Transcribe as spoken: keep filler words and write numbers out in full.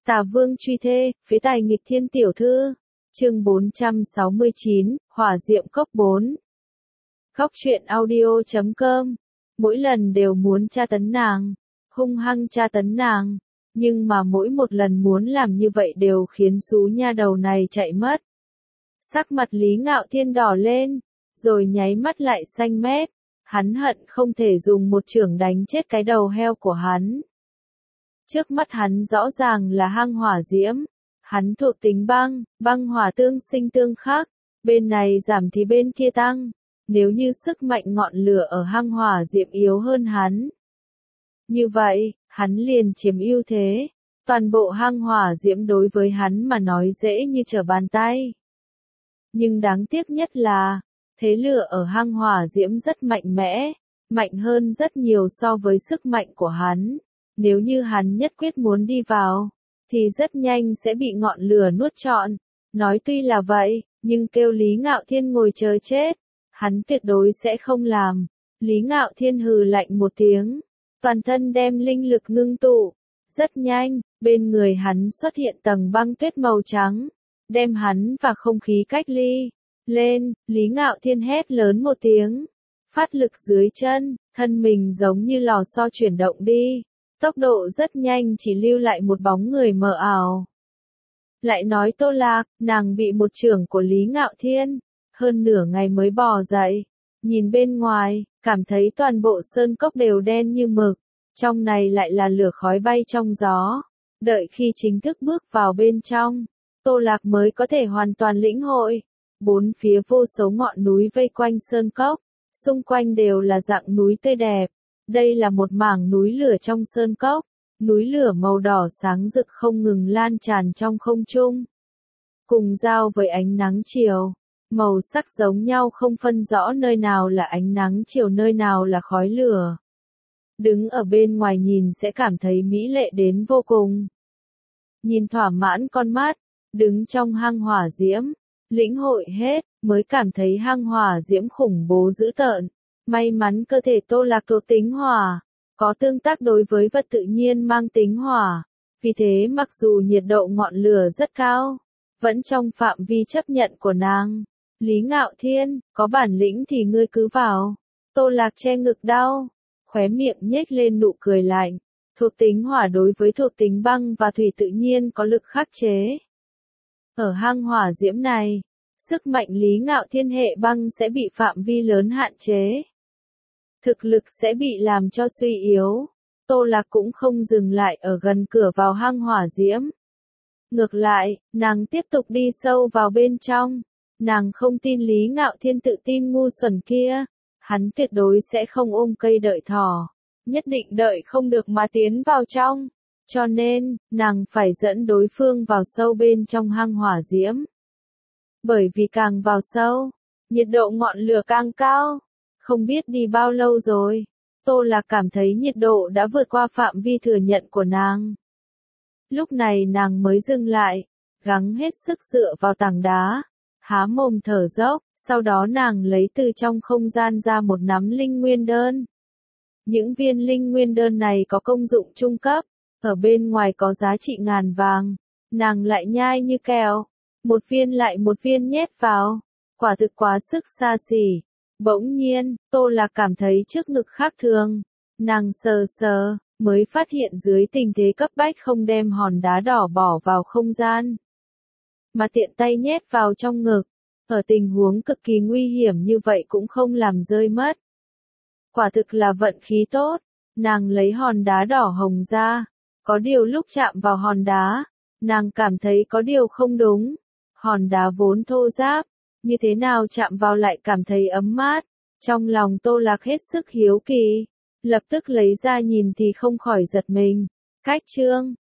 Tà Vương truy thê, phế tài nghịch thiên tiểu thư. Chương bốn trăm sáu mươi chín, Hỏa Diệm Cốc bốn. Khóc truyện audio chấm com. Mỗi lần đều muốn tra tấn nàng, hung hăng tra tấn nàng, nhưng mà mỗi một lần muốn làm như vậy đều khiến xú nha đầu này chạy mất. Sắc mặt Lý Ngạo Thiên đỏ lên, rồi nháy mắt lại xanh mét, hắn hận không thể dùng một chưởng đánh chết cái đầu heo của hắn. Trước mắt hắn rõ ràng là hang hỏa diễm, hắn thuộc tính băng, băng hỏa tương sinh tương khắc, bên này giảm thì bên kia tăng, nếu như sức mạnh ngọn lửa ở hang hỏa diễm yếu hơn hắn. Như vậy, hắn liền chiếm ưu thế, toàn bộ hang hỏa diễm đối với hắn mà nói dễ như trở bàn tay. Nhưng đáng tiếc nhất là, thế lửa ở hang hỏa diễm rất mạnh mẽ, mạnh hơn rất nhiều so với sức mạnh của hắn. Nếu như hắn nhất quyết muốn đi vào, thì rất nhanh sẽ bị ngọn lửa nuốt trọn. Nói tuy là vậy, nhưng kêu Lý Ngạo Thiên ngồi chờ chết, hắn tuyệt đối sẽ không làm. Lý Ngạo Thiên hừ lạnh một tiếng, toàn thân đem linh lực ngưng tụ. Rất nhanh, bên người hắn xuất hiện tầng băng tuyết màu trắng, đem hắn và không khí cách ly. Lên, Lý Ngạo Thiên hét lớn một tiếng, phát lực dưới chân, thân mình giống như lò xo chuyển động đi. Tốc độ rất nhanh, chỉ lưu lại một bóng người mờ ảo. Lại nói Tô Lạc, nàng bị một chưởng của Lý Ngạo Thiên, hơn nửa ngày mới bò dậy. Nhìn bên ngoài, cảm thấy toàn bộ sơn cốc đều đen như mực, trong này lại là lửa khói bay trong gió. Đợi khi chính thức bước vào bên trong, Tô Lạc mới có thể hoàn toàn lĩnh hội. Bốn phía vô số ngọn núi vây quanh sơn cốc, xung quanh đều là dạng núi tươi đẹp. Đây là một mảng núi lửa trong sơn cốc, núi lửa màu đỏ sáng rực không ngừng lan tràn trong không trung. Cùng giao với ánh nắng chiều, màu sắc giống nhau không phân rõ nơi nào là ánh nắng chiều nơi nào là khói lửa. Đứng ở bên ngoài nhìn sẽ cảm thấy mỹ lệ đến vô cùng. Nhìn thỏa mãn con mắt, đứng trong hang hỏa diễm, lĩnh hội hết, mới cảm thấy hang hỏa diễm khủng bố dữ tợn. May mắn cơ thể Tô Lạc thuộc tính hỏa, có tương tác đối với vật tự nhiên mang tính hỏa, vì thế mặc dù nhiệt độ ngọn lửa rất cao, vẫn trong phạm vi chấp nhận của nàng. Lý Ngạo Thiên, có bản lĩnh thì ngươi cứ vào. Tô Lạc che ngực đau, khóe miệng nhếch lên nụ cười lạnh. Thuộc tính hỏa đối với thuộc tính băng và thủy tự nhiên có lực khắc chế. Ở hang hỏa diễm này, sức mạnh Lý Ngạo Thiên hệ băng sẽ bị phạm vi lớn hạn chế. Thực lực sẽ bị làm cho suy yếu. Tô Lạc cũng không dừng lại ở gần cửa vào hang hỏa diễm. Ngược lại, nàng tiếp tục đi sâu vào bên trong. Nàng không tin Lý Ngạo Thiên tự tin ngu xuẩn kia. Hắn tuyệt đối sẽ không ôm cây đợi thỏ. Nhất định đợi không được mà tiến vào trong. Cho nên, nàng phải dẫn đối phương vào sâu bên trong hang hỏa diễm. Bởi vì càng vào sâu, nhiệt độ ngọn lửa càng cao. Không biết đi bao lâu rồi, Tô Lạc cảm thấy nhiệt độ đã vượt qua phạm vi thừa nhận của nàng. Lúc này nàng mới dừng lại, gắng hết sức dựa vào tảng đá, há mồm thở dốc, sau đó nàng lấy từ trong không gian ra một nắm linh nguyên đơn. Những viên linh nguyên đơn này có công dụng trung cấp, ở bên ngoài có giá trị ngàn vàng, nàng lại nhai như kẹo, một viên lại một viên nhét vào, quả thực quá sức xa xỉ. Bỗng nhiên, Tô Lạc cảm thấy trước ngực khác thường. Nàng sờ sờ, mới phát hiện dưới tình thế cấp bách không đem hòn đá đỏ bỏ vào không gian, mà tiện tay nhét vào trong ngực. Ở tình huống cực kỳ nguy hiểm như vậy cũng không làm rơi mất. Quả thực là vận khí tốt. Nàng lấy hòn đá đỏ hồng ra. Có điều lúc chạm vào hòn đá, nàng cảm thấy có điều không đúng. Hòn đá vốn thô ráp, như thế nào chạm vào lại cảm thấy ấm mát. Trong lòng Tô Lạc hết sức hiếu kỳ, lập tức lấy ra nhìn thì không khỏi giật mình. Cách chương